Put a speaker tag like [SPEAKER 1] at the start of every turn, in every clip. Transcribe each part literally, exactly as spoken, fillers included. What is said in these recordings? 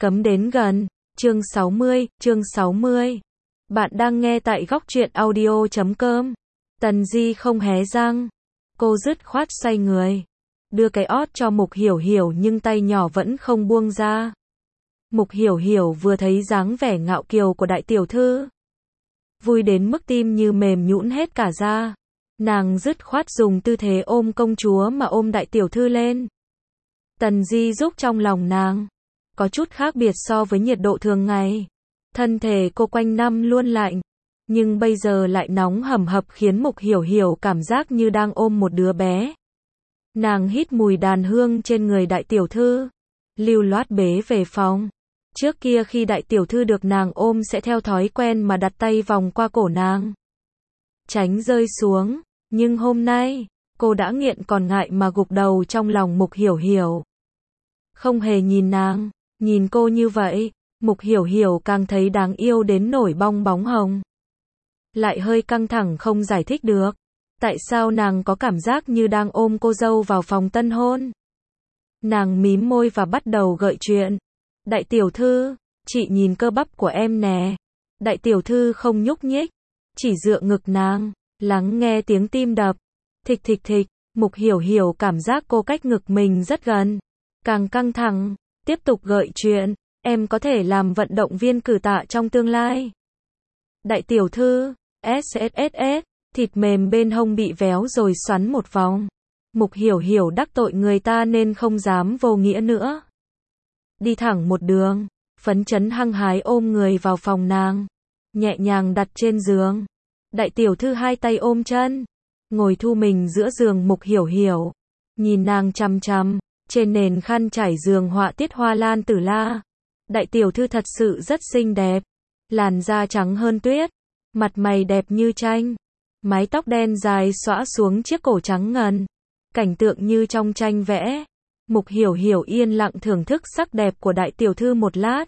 [SPEAKER 1] Cấm đến gần. Chương sáu mươi, chương sáu mươi. Bạn đang nghe tại góc truyện audio chấm com. Tần Di không hé răng. Cô dứt khoát xoay người. Đưa cái ót cho Mục Hiểu Hiểu nhưng tay nhỏ vẫn không buông ra. Mục Hiểu Hiểu vừa thấy dáng vẻ ngạo kiều của đại tiểu thư. Vui đến mức tim như mềm nhũn hết cả ra. Nàng dứt khoát dùng tư thế ôm công chúa mà ôm đại tiểu thư lên. Tần Di giúp trong lòng nàng. Có chút khác biệt so với nhiệt độ thường ngày. Thân thể cô quanh năm luôn lạnh. Nhưng bây giờ lại nóng hầm hập khiến Mục Hiểu Hiểu cảm giác như đang ôm một đứa bé. Nàng hít mùi đàn hương trên người đại tiểu thư. Lưu loát bế về phòng. Trước kia khi đại tiểu thư được nàng ôm sẽ theo thói quen mà đặt tay vòng qua cổ nàng. Tránh rơi xuống. Nhưng hôm nay, cô đã nghiện còn ngại mà gục đầu trong lòng Mục Hiểu Hiểu. Không hề nhìn nàng. Nhìn cô như vậy, Mục Hiểu Hiểu càng thấy đáng yêu đến nổi bong bóng hồng. Lại hơi căng thẳng không giải thích được. Tại sao nàng có cảm giác như đang ôm cô dâu vào phòng tân hôn? Nàng mím môi và bắt đầu gợi chuyện. Đại tiểu thư, chị nhìn cơ bắp của em nè. Đại tiểu thư không nhúc nhích, chỉ dựa ngực nàng, lắng nghe tiếng tim đập. Thịch thịch thịch, Mục Hiểu Hiểu cảm giác cô cách ngực mình rất gần. Càng căng thẳng. Tiếp tục gợi chuyện, em có thể làm vận động viên cử tạ trong tương lai. Đại tiểu thư, ét ét ét ét, thịt mềm bên hông bị véo rồi xoắn một vòng. Mục Hiểu Hiểu đắc tội người ta nên không dám vô nghĩa nữa. Đi thẳng một đường, phấn chấn hăng hái ôm người vào phòng nàng. Nhẹ nhàng đặt trên giường. Đại tiểu thư hai tay ôm chân. Ngồi thu mình giữa giường Mục Hiểu Hiểu. Nhìn nàng chằm chằm. Trên nền khăn trải giường họa tiết hoa lan tử la. Đại tiểu thư thật sự rất xinh đẹp. Làn da trắng hơn tuyết. Mặt mày đẹp như tranh. Mái tóc đen dài xõa xuống chiếc cổ trắng ngần. Cảnh tượng như trong tranh vẽ. Mục Hiểu Hiểu yên lặng thưởng thức sắc đẹp của đại tiểu thư một lát.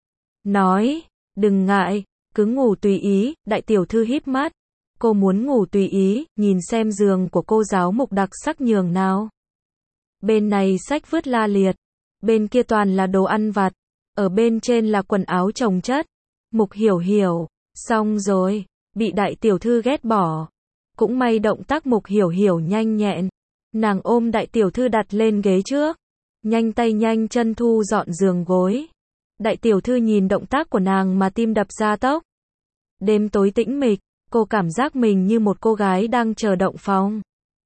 [SPEAKER 1] Nói, đừng ngại, cứ ngủ tùy ý. Đại tiểu thư híp mắt. Cô muốn ngủ tùy ý, nhìn xem giường của cô giáo Mục đặc sắc nhường nào. Bên này sách vứt la liệt, bên kia toàn là đồ ăn vặt, ở bên trên là quần áo chồng chất. Mục Hiểu Hiểu, xong rồi, bị đại tiểu thư ghét bỏ. Cũng may động tác Mục Hiểu Hiểu nhanh nhẹn. Nàng ôm đại tiểu thư đặt lên ghế trước, nhanh tay nhanh chân thu dọn giường gối. Đại tiểu thư nhìn động tác của nàng mà tim đập ra tốc. Đêm tối tĩnh mịch, cô cảm giác mình như một cô gái đang chờ động phòng.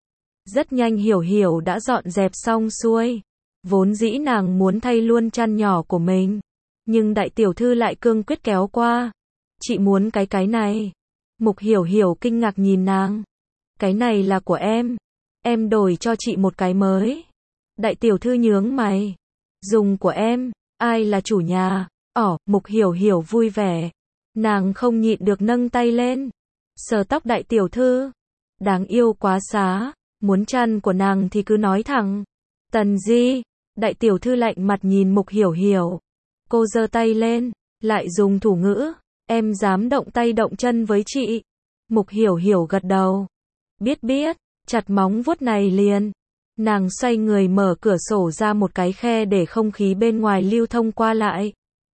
[SPEAKER 1] Rất nhanh Hiểu Hiểu đã dọn dẹp xong xuôi. Vốn dĩ nàng muốn thay luôn chăn nhỏ của mình. Nhưng đại tiểu thư lại cương quyết kéo qua. Chị muốn cái cái này. Mục Hiểu Hiểu kinh ngạc nhìn nàng. Cái này là của em. Em đổi cho chị một cái mới. Đại tiểu thư nhướng mày. Dùng của em. Ai là chủ nhà? Ỏ, Mục Hiểu Hiểu vui vẻ. Nàng không nhịn được nâng tay lên. Sờ tóc đại tiểu thư. Đáng yêu quá xá. Muốn chăn của nàng thì cứ nói thẳng. Tần Di, đại tiểu thư lạnh mặt nhìn Mục Hiểu Hiểu. Cô giơ tay lên, lại dùng thủ ngữ. Em dám động tay động chân với chị. Mục Hiểu Hiểu gật đầu. Biết biết, chặt móng vuốt này liền. Nàng xoay người mở cửa sổ ra một cái khe để không khí bên ngoài lưu thông qua lại.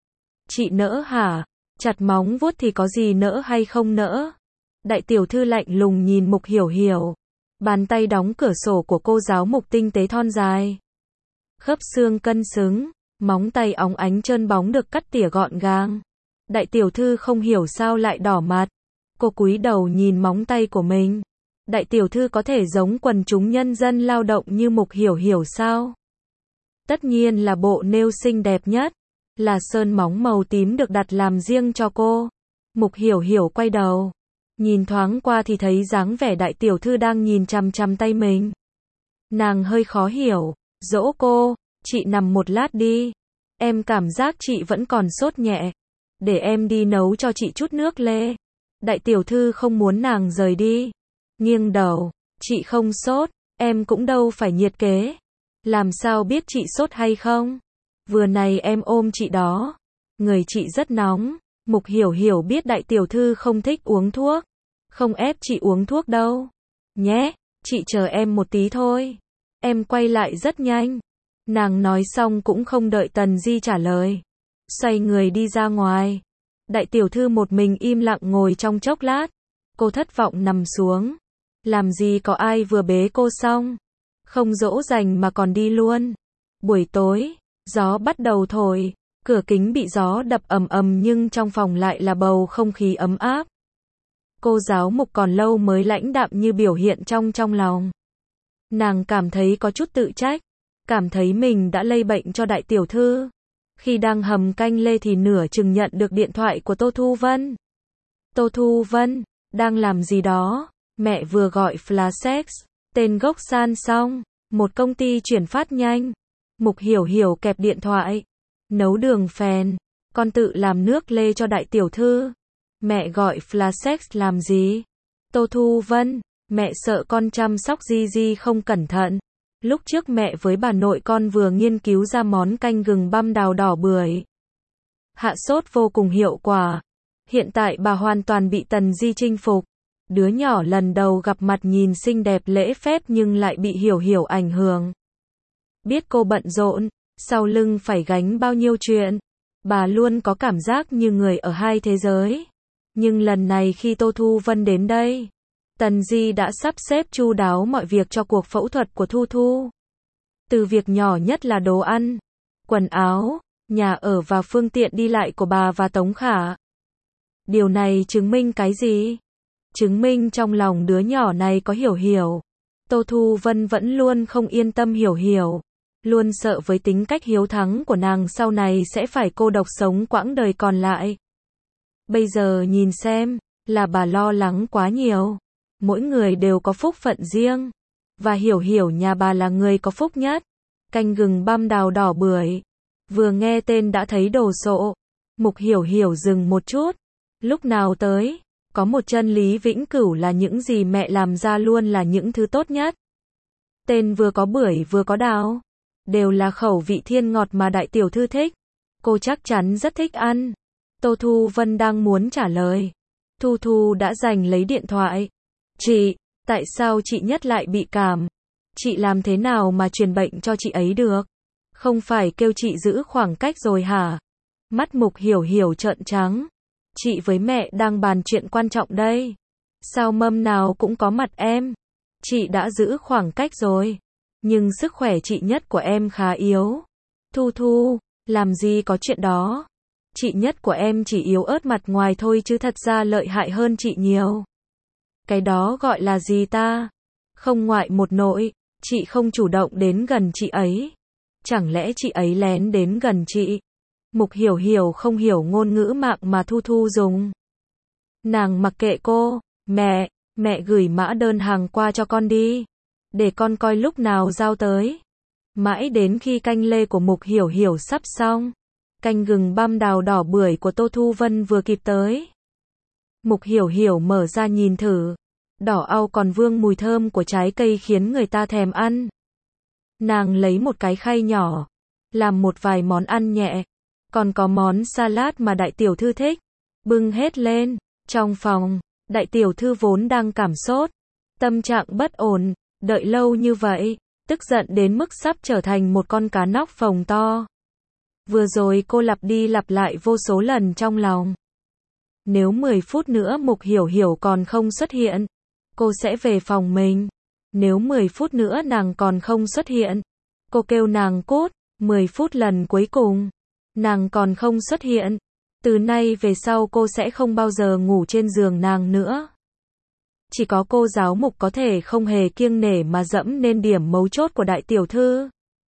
[SPEAKER 1] Chị nỡ hả? Chặt móng vuốt thì có gì nỡ hay không nỡ? Đại tiểu thư lạnh lùng nhìn Mục Hiểu Hiểu. Bàn tay đóng cửa sổ của cô giáo Mục tinh tế thon dài. Khớp xương cân xứng, móng tay óng ánh trơn bóng được cắt tỉa gọn gàng. Đại tiểu thư không hiểu sao lại đỏ mặt. Cô cúi đầu nhìn móng tay của mình. Đại tiểu thư có thể giống quần chúng nhân dân lao động như Mục Hiểu Hiểu sao? Tất nhiên là bộ nail xinh đẹp nhất. Là sơn móng màu tím được đặt làm riêng cho cô. Mục Hiểu Hiểu quay đầu. Nhìn thoáng qua thì thấy dáng vẻ đại tiểu thư đang nhìn chằm chằm tay mình. Nàng hơi khó hiểu, dỗ cô, chị nằm một lát đi. Em cảm giác chị vẫn còn sốt nhẹ. Để em đi nấu cho chị chút nước lê. Đại tiểu thư không muốn nàng rời đi. Nghiêng đầu, chị không sốt, em cũng đâu phải nhiệt kế. Làm sao biết chị sốt hay không? Vừa này em ôm chị đó. Người chị rất nóng. Mục Hiểu Hiểu biết đại tiểu thư không thích uống thuốc. Không ép chị uống thuốc đâu. Nhé, chị chờ em một tí thôi. Em quay lại rất nhanh. Nàng nói xong cũng không đợi Tần Di trả lời. xoay người đi ra ngoài. Đại tiểu thư một mình im lặng ngồi trong chốc lát. Cô thất vọng nằm xuống. Làm gì có ai vừa bế cô xong. Không dỗ dành mà còn đi luôn. Buổi tối, gió bắt đầu thổi. Cửa kính bị gió đập ầm ầm nhưng trong phòng lại là bầu không khí ấm áp. Cô giáo Mục còn lâu mới lãnh đạm như biểu hiện trong trong lòng. Nàng cảm thấy có chút tự trách. Cảm thấy mình đã lây bệnh cho đại tiểu thư. Khi đang hầm canh lê thì nửa chừng nhận được điện thoại của Tô Thu Vân. Tô Thu Vân, đang làm gì đó? Mẹ vừa gọi Flasex, tên gốc san xong, một công ty chuyển phát nhanh. Mục Hiểu Hiểu kẹp điện thoại. Nấu đường phèn, con tự làm nước lê cho đại tiểu thư. Mẹ gọi Flasex làm gì? Tô Thu Vân, mẹ sợ con chăm sóc Di Di không cẩn thận. Lúc trước mẹ với bà nội con vừa nghiên cứu ra món canh gừng băm đào đỏ bưởi. Hạ sốt vô cùng hiệu quả. Hiện tại bà hoàn toàn bị Tần Di chinh phục. Đứa nhỏ lần đầu gặp mặt nhìn xinh đẹp lễ phép nhưng lại bị Hiểu Hiểu ảnh hưởng. Biết cô bận rộn, sau lưng phải gánh bao nhiêu chuyện. Bà luôn có cảm giác như người ở hai thế giới. Nhưng lần này khi Tô Thu Vân đến đây, Tần Di đã sắp xếp chu đáo mọi việc cho cuộc phẫu thuật của Thu Thu. Từ việc nhỏ nhất là đồ ăn, quần áo, nhà ở và phương tiện đi lại của bà và Tống Khả. Điều này chứng minh cái gì? Chứng minh trong lòng đứa nhỏ này có Hiểu Hiểu. Tô Thu Vân vẫn luôn không yên tâm Hiểu Hiểu. Luôn sợ với tính cách hiếu thắng của nàng sau này sẽ phải cô độc sống quãng đời còn lại. Bây giờ nhìn xem, là bà lo lắng quá nhiều. Mỗi người đều có phúc phận riêng. Và Hiểu Hiểu nhà bà là người có phúc nhất. Canh gừng băm đào đỏ bưởi. Vừa nghe tên đã thấy đồ sộ. Mục Hiểu Hiểu dừng một chút. Lúc nào tới, có một chân lý vĩnh cửu là những gì mẹ làm ra luôn là những thứ tốt nhất. Tên vừa có bưởi vừa có đào. Đều là khẩu vị thiên ngọt mà đại tiểu thư thích. Cô chắc chắn rất thích ăn. Tô Thu Vân đang muốn trả lời. Thu Thu đã giành lấy điện thoại. Chị, tại sao chị Nhất lại bị cảm? Chị làm thế nào mà truyền bệnh cho chị ấy được? Không phải kêu chị giữ khoảng cách rồi hả? Mắt Mục Hiểu Hiểu trợn trắng. Chị với mẹ đang bàn chuyện quan trọng đây. Sao mâm nào cũng có mặt em? Chị đã giữ khoảng cách rồi. Nhưng sức khỏe chị Nhất của em khá yếu. Thu Thu, làm gì có chuyện đó. Chị Nhất của em chỉ yếu ớt mặt ngoài thôi chứ thật ra lợi hại hơn chị nhiều. Cái đó gọi là gì ta? Không ngoại một nội, chị không chủ động đến gần chị ấy. Chẳng lẽ chị ấy lén đến gần chị? Mục Hiểu Hiểu không hiểu ngôn ngữ mạng mà Thu Thu dùng. Nàng mặc kệ cô. Mẹ, mẹ gửi mã đơn hàng qua cho con đi. Để con coi lúc nào giao tới. Mãi đến khi canh lê của Mục Hiểu Hiểu sắp xong. Canh gừng băm đào đỏ bưởi của Tô Thu Vân vừa kịp tới. Mục Hiểu Hiểu mở ra nhìn thử. Đỏ au còn vương mùi thơm của trái cây khiến người ta thèm ăn. Nàng lấy một cái khay nhỏ. Làm một vài món ăn nhẹ. Còn có món salad mà đại tiểu thư thích. Bưng hết lên. Trong phòng, đại tiểu thư vốn đang cảm sốt. Tâm trạng bất ổn. Đợi lâu như vậy. Tức giận đến mức sắp trở thành một con cá nóc phồng to. Vừa rồi cô lặp đi lặp lại vô số lần trong lòng. Nếu mười phút nữa Mục Hiểu Hiểu còn không xuất hiện, cô sẽ về phòng mình. Nếu mười phút nữa nàng còn không xuất hiện, cô kêu nàng cút. mười phút lần cuối cùng, nàng còn không xuất hiện. Từ nay về sau cô sẽ không bao giờ ngủ trên giường nàng nữa. Chỉ có cô giáo Mục có thể không hề kiêng nể mà dẫm nên điểm mấu chốt của đại tiểu thư.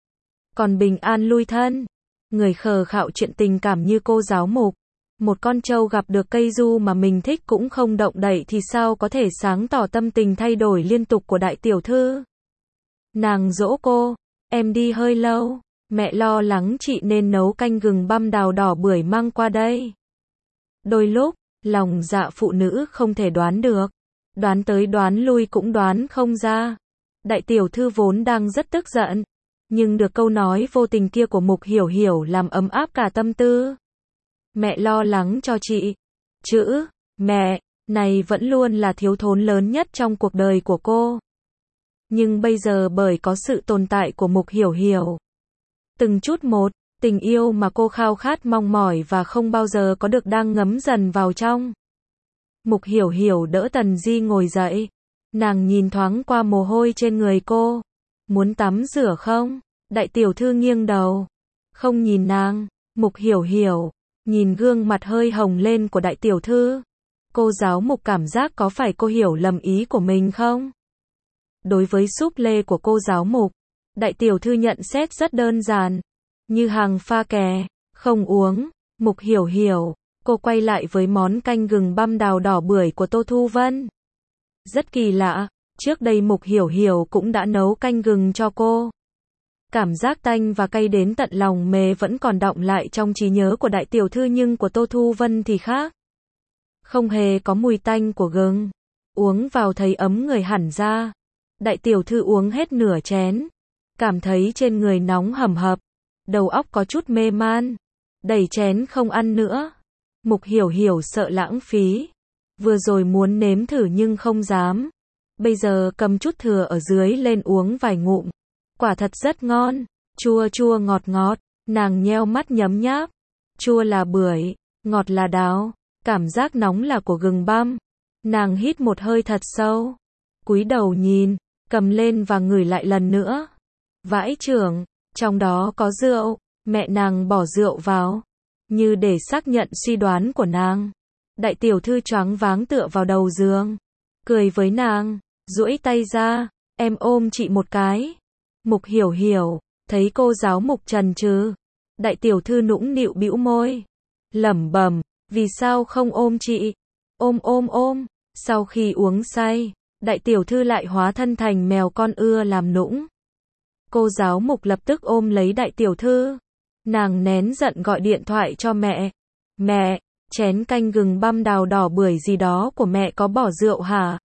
[SPEAKER 1] Còn bình an lui thân. Người khờ khạo chuyện tình cảm như cô giáo Mục. Một con trâu gặp được cây du mà mình thích cũng không động đậy thì sao có thể sáng tỏ tâm tình thay đổi liên tục của đại tiểu thư. Nàng dỗ cô. Em đi hơi lâu. Mẹ lo lắng chị nên nấu canh gừng băm đào đỏ bưởi mang qua đây. Đôi lúc, lòng dạ phụ nữ không thể đoán được. Đoán tới đoán lui cũng đoán không ra. Đại tiểu thư vốn đang rất tức giận. Nhưng được câu nói vô tình kia của Mục Hiểu Hiểu làm ấm áp cả tâm tư. Mẹ lo lắng cho chị. Chữ, mẹ, này vẫn luôn là thiếu thốn lớn nhất trong cuộc đời của cô. Nhưng bây giờ bởi có sự tồn tại của Mục Hiểu Hiểu. Từng chút một, Tình yêu mà cô khao khát mong mỏi và không bao giờ có được đang ngấm dần vào trong. Mục Hiểu Hiểu đỡ Tần Di ngồi dậy. Nàng nhìn thoáng qua mồ hôi trên người cô. Muốn tắm rửa không? Đại tiểu thư nghiêng đầu. Không nhìn nàng. Mục Hiểu Hiểu nhìn gương mặt hơi hồng lên của đại tiểu thư. Cô giáo Mục cảm giác có phải cô hiểu lầm ý của mình không? Đối với súp lê của cô giáo Mục, đại tiểu thư nhận xét rất đơn giản. Như hàng pha kè, không uống. Mục Hiểu Hiểu, cô quay lại với món canh gừng băm đào đỏ bưởi của Tô Thu Vân. Rất kỳ lạ, trước đây Mục Hiểu Hiểu cũng đã nấu canh gừng cho cô. Cảm giác tanh và cay đến tận lòng mề vẫn còn đọng lại trong trí nhớ của đại tiểu thư, nhưng của Tô Thu Vân thì khác. Không hề có mùi tanh của gừng. Uống vào thấy ấm người hẳn ra. Đại tiểu thư uống hết nửa chén. Cảm thấy trên người nóng hầm hập. Đầu óc có chút mê man. Đẩy chén không ăn nữa. Mục Hiểu Hiểu sợ lãng phí. Vừa rồi muốn nếm thử nhưng không dám. Bây giờ cầm chút thừa ở dưới lên uống vài ngụm. Quả thật rất ngon. Chua chua ngọt ngọt. Nàng nheo mắt nhấm nháp. Chua là bưởi, ngọt là đào. Cảm giác nóng là của gừng băm. Nàng hít một hơi thật sâu. Cúi đầu nhìn, cầm lên và ngửi lại lần nữa. Vãi chưởng, trong đó có rượu. Mẹ nàng bỏ rượu vào. Như để xác nhận suy đoán của nàng. Đại tiểu thư choáng váng tựa vào đầu giường. Cười với nàng, duỗi tay ra. Em ôm chị một cái. Mục Hiểu Hiểu thấy cô giáo Mục chần chừ. Đại tiểu thư nũng nịu bĩu môi. Lẩm bẩm, vì sao không ôm chị? Ôm ôm ôm. Sau khi uống say, đại tiểu thư lại hóa thân thành mèo con ưa làm nũng. Cô giáo Mục lập tức ôm lấy đại tiểu thư. Nàng nén giận gọi điện thoại cho mẹ. Mẹ, chén canh gừng băm đào đỏ bưởi gì đó của mẹ có bỏ rượu hả?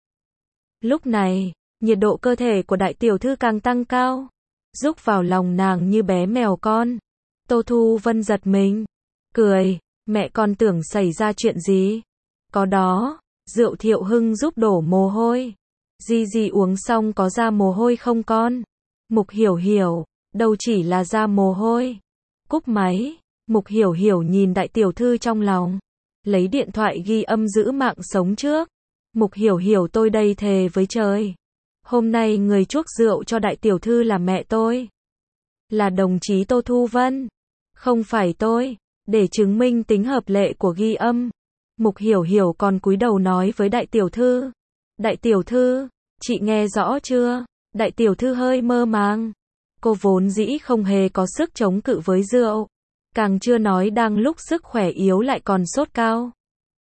[SPEAKER 1] Lúc này, nhiệt độ cơ thể của đại tiểu thư càng tăng cao. Rúc vào lòng nàng như bé mèo con. Tô Thu Vân giật mình. Cười, mẹ con tưởng xảy ra chuyện gì? Có đó, rượu Thiệu Hưng giúp đổ mồ hôi. Di Di uống xong có ra mồ hôi không con? Mục Hiểu Hiểu, đâu chỉ là ra mồ hôi. Cúp máy, Mục Hiểu Hiểu nhìn đại tiểu thư trong lòng. Lấy điện thoại ghi âm giữ mạng sống trước. Mục Hiểu Hiểu, tôi đây thề với trời. Hôm nay người chuốc rượu cho đại tiểu thư là mẹ tôi. Là đồng chí Tô Thu Vân. Không phải tôi. Để chứng minh tính hợp lệ của ghi âm. Mục Hiểu Hiểu còn cúi đầu nói với đại tiểu thư. Đại tiểu thư, chị nghe rõ chưa? Đại tiểu thư hơi mơ màng. Cô vốn dĩ không hề có sức chống cự với rượu. Càng chưa nói đang lúc sức khỏe yếu lại còn sốt cao.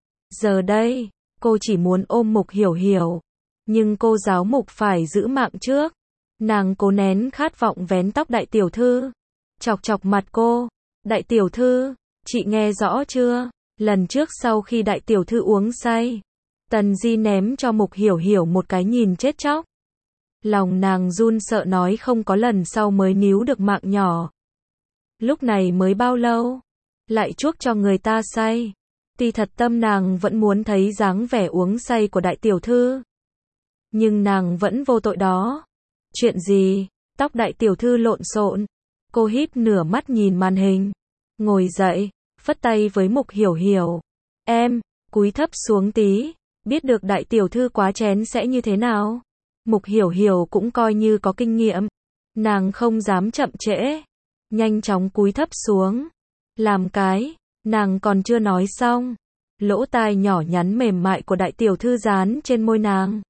[SPEAKER 1] Giờ đây, cô chỉ muốn ôm Mục Hiểu Hiểu. Nhưng cô giáo Mục phải giữ mạng trước. Nàng cố nén khát vọng vén tóc đại tiểu thư. Chọc chọc mặt cô. Đại tiểu thư, chị nghe rõ chưa? Lần trước sau khi đại tiểu thư uống say, Tần Di ném cho Mục Hiểu Hiểu một cái nhìn chết chóc. Lòng nàng run sợ nói không có lần sau mới níu được mạng nhỏ. Lúc này mới bao lâu? Lại chuốc cho người ta say. Tuy thật tâm nàng vẫn muốn thấy dáng vẻ uống say của đại tiểu thư. Nhưng nàng vẫn vô tội đó. Chuyện gì? Tóc đại tiểu thư lộn xộn. Cô híp nửa mắt nhìn màn hình. Ngồi dậy, phất tay với Mục Hiểu Hiểu. Em, cúi thấp xuống tí. Biết được đại tiểu thư quá chén sẽ như thế nào? Mục Hiểu Hiểu cũng coi như có kinh nghiệm. Nàng không dám chậm trễ. Nhanh chóng cúi thấp xuống. Làm cái, nàng còn chưa nói xong. Lỗ tai nhỏ nhắn mềm mại của đại tiểu thư dán trên môi nàng.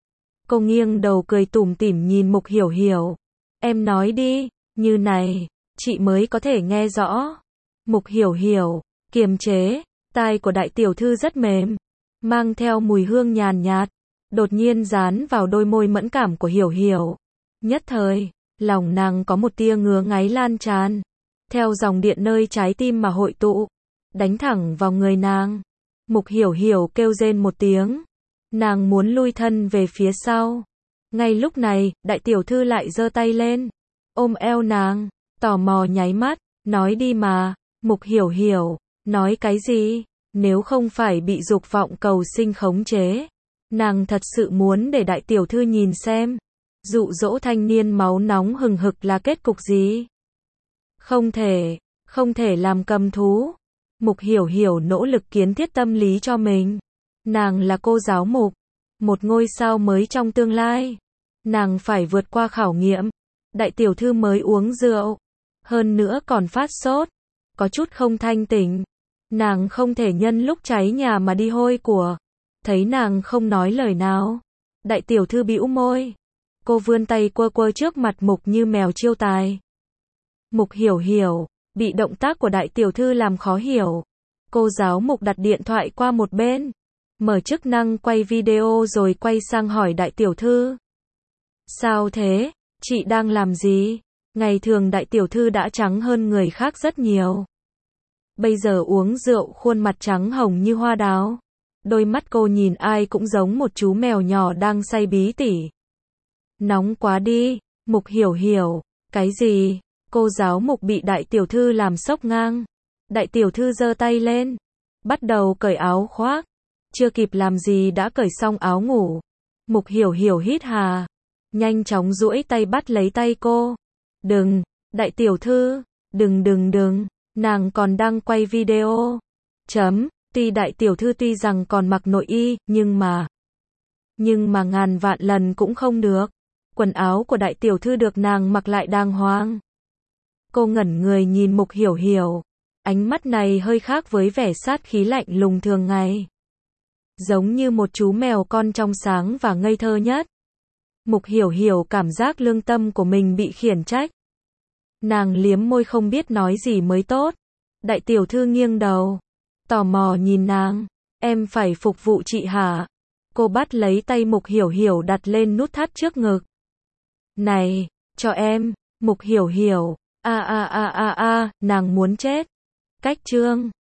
[SPEAKER 1] Cô nghiêng đầu cười tủm tỉm nhìn Mục Hiểu Hiểu. Em nói đi, như này, chị mới có thể nghe rõ. Mục Hiểu Hiểu, kiềm chế, tai của đại tiểu thư rất mềm, mang theo mùi hương nhàn nhạt, đột nhiên dán vào đôi môi mẫn cảm của Hiểu Hiểu. Nhất thời, lòng nàng có một tia ngứa ngáy lan tràn, theo dòng điện nơi trái tim mà hội tụ, đánh thẳng vào người nàng. Mục Hiểu Hiểu kêu rên một tiếng, nàng muốn lui thân về phía sau. Ngay lúc này, đại tiểu thư lại giơ tay lên, ôm eo nàng, tò mò nháy mắt, nói đi mà. Mục Hiểu Hiểu, nói cái gì? Nếu không phải bị dục vọng cầu sinh khống chế, nàng thật sự muốn để đại tiểu thư nhìn xem, dụ dỗ thanh niên máu nóng hừng hực là kết cục gì? Không thể, không thể làm cầm thú. Mục Hiểu Hiểu nỗ lực kiến thiết tâm lý cho mình. Nàng là cô giáo Mục, một ngôi sao mới trong tương lai. Nàng phải vượt qua khảo nghiệm. Đại tiểu thư mới uống rượu, hơn nữa còn phát sốt, có chút không thanh tỉnh. Nàng không thể nhân lúc cháy nhà mà đi hôi của. Thấy nàng không nói lời nào, đại tiểu thư bĩu môi. Cô vươn tay quơ quơ trước mặt Mục như mèo chiêu tài. Mục Hiểu Hiểu bị động tác của đại tiểu thư làm khó hiểu. Cô giáo Mục đặt điện thoại qua một bên, mở chức năng quay video rồi quay sang hỏi đại tiểu thư. Sao thế? Chị đang làm gì? Ngày thường đại tiểu thư đã trắng hơn người khác rất nhiều. Bây giờ uống rượu khuôn mặt trắng hồng như hoa đào. Đôi mắt cô nhìn ai cũng giống một chú mèo nhỏ đang say bí tỉ. Nóng quá đi, Mục Hiểu Hiểu. Cái gì? Cô giáo Mục bị đại tiểu thư làm sốc ngang. Đại tiểu thư giơ tay lên, bắt đầu cởi áo khoác. Chưa kịp làm gì đã cởi xong áo ngủ. Mục Hiểu Hiểu hít hà, nhanh chóng duỗi tay bắt lấy tay cô. Đừng, đại tiểu thư, đừng đừng đừng, nàng còn đang quay video. Chấm, tuy đại tiểu thư tuy rằng còn mặc nội y, nhưng mà, nhưng mà ngàn vạn lần cũng không được. Quần áo của đại tiểu thư được nàng mặc lại đàng hoàng. Cô ngẩn người nhìn Mục Hiểu Hiểu. Ánh mắt này hơi khác với vẻ sát khí lạnh lùng thường ngày. Giống như một chú mèo con trong sáng và ngây thơ nhất. Mục Hiểu Hiểu cảm giác lương tâm của mình bị khiển trách. Nàng liếm môi không biết nói gì mới tốt. Đại tiểu thư nghiêng đầu, tò mò nhìn nàng. Em phải phục vụ chị hả? Cô bắt lấy tay Mục Hiểu Hiểu đặt lên nút thắt trước ngực. Này, cho em. Mục Hiểu Hiểu, a a a a a, nàng muốn chết. Cách chương